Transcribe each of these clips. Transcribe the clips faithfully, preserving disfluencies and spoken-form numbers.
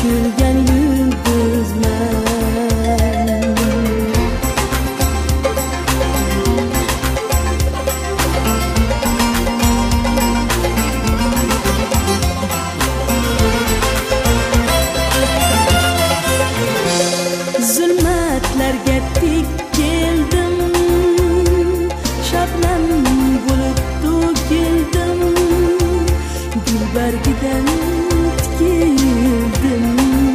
kulgan yulduzman. Zulmatlarga tik keldim, shabnam bo'lib to'kildim, gulbargidan tikildim.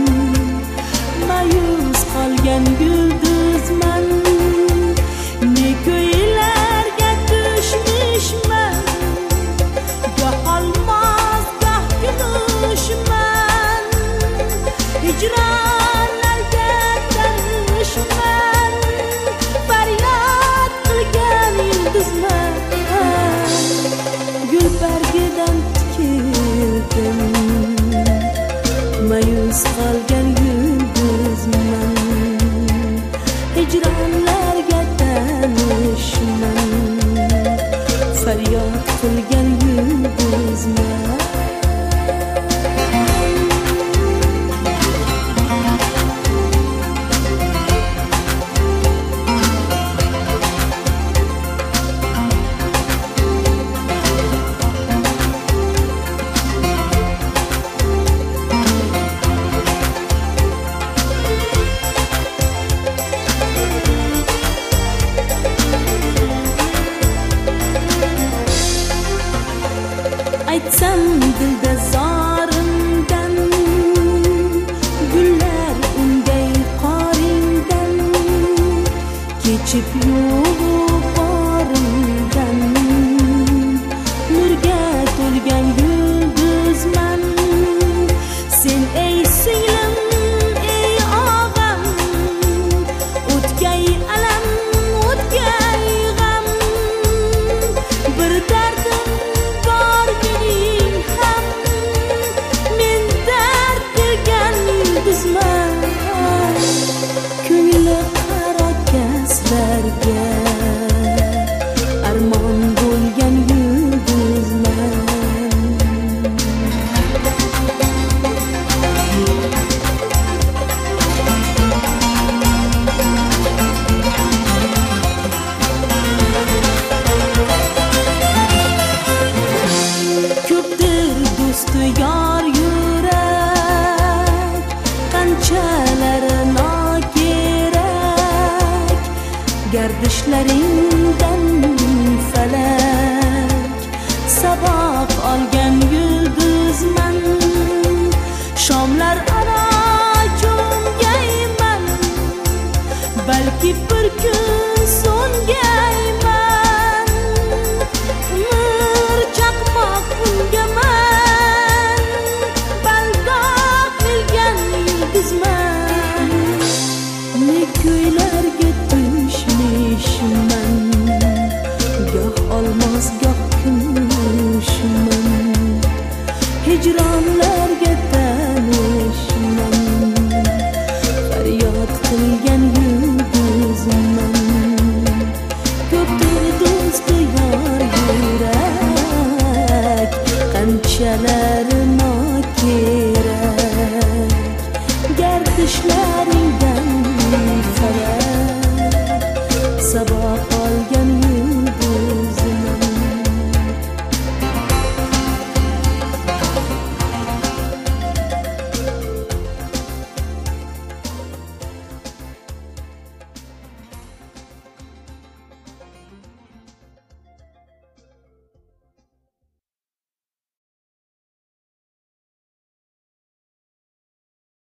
Ma'yus qolgan yulduzman, ne ko'ylarga tushmishman, goh olmos goh kumushman. Hijronlarga tanishman, faryod qilgan yulduzman. Gulbargidan tikildim, ma'yus qolgan yulduzman. Hijronlarga tanishman, faryod qilgan yulduzman. Aytsam dilda zorimdan, gullar ungay qoringdan, kechib yo'q qoringdan. Nurga to'lgan yulduzman, sen ey singlim, ey og'am. O'tgay alam, o'tgay g'am, bir dardim bor mening ham. Men dard bergan yulduzman, ko'ngli qaro kaslarga armon bo'lgan yulduzman. Ko'pdir do'sti yor yurak, qanchalari nokerak. Gardishlaringdan falak saboq olgan yulduzman. Shomlar aro cho'ngayman, balki bir kun so'ngayman. Umr chaqmoq ungaman, baldoq bilgan yulduzman. Ne ko'ylarga tushmishman, goh olmos goh kumushman. Hijronlarga tanishman, faryod qilgan yulduzman. Ko'pdir do'sti yor yurak, qanchalari nokerak. Gardishlaringdan falak saboq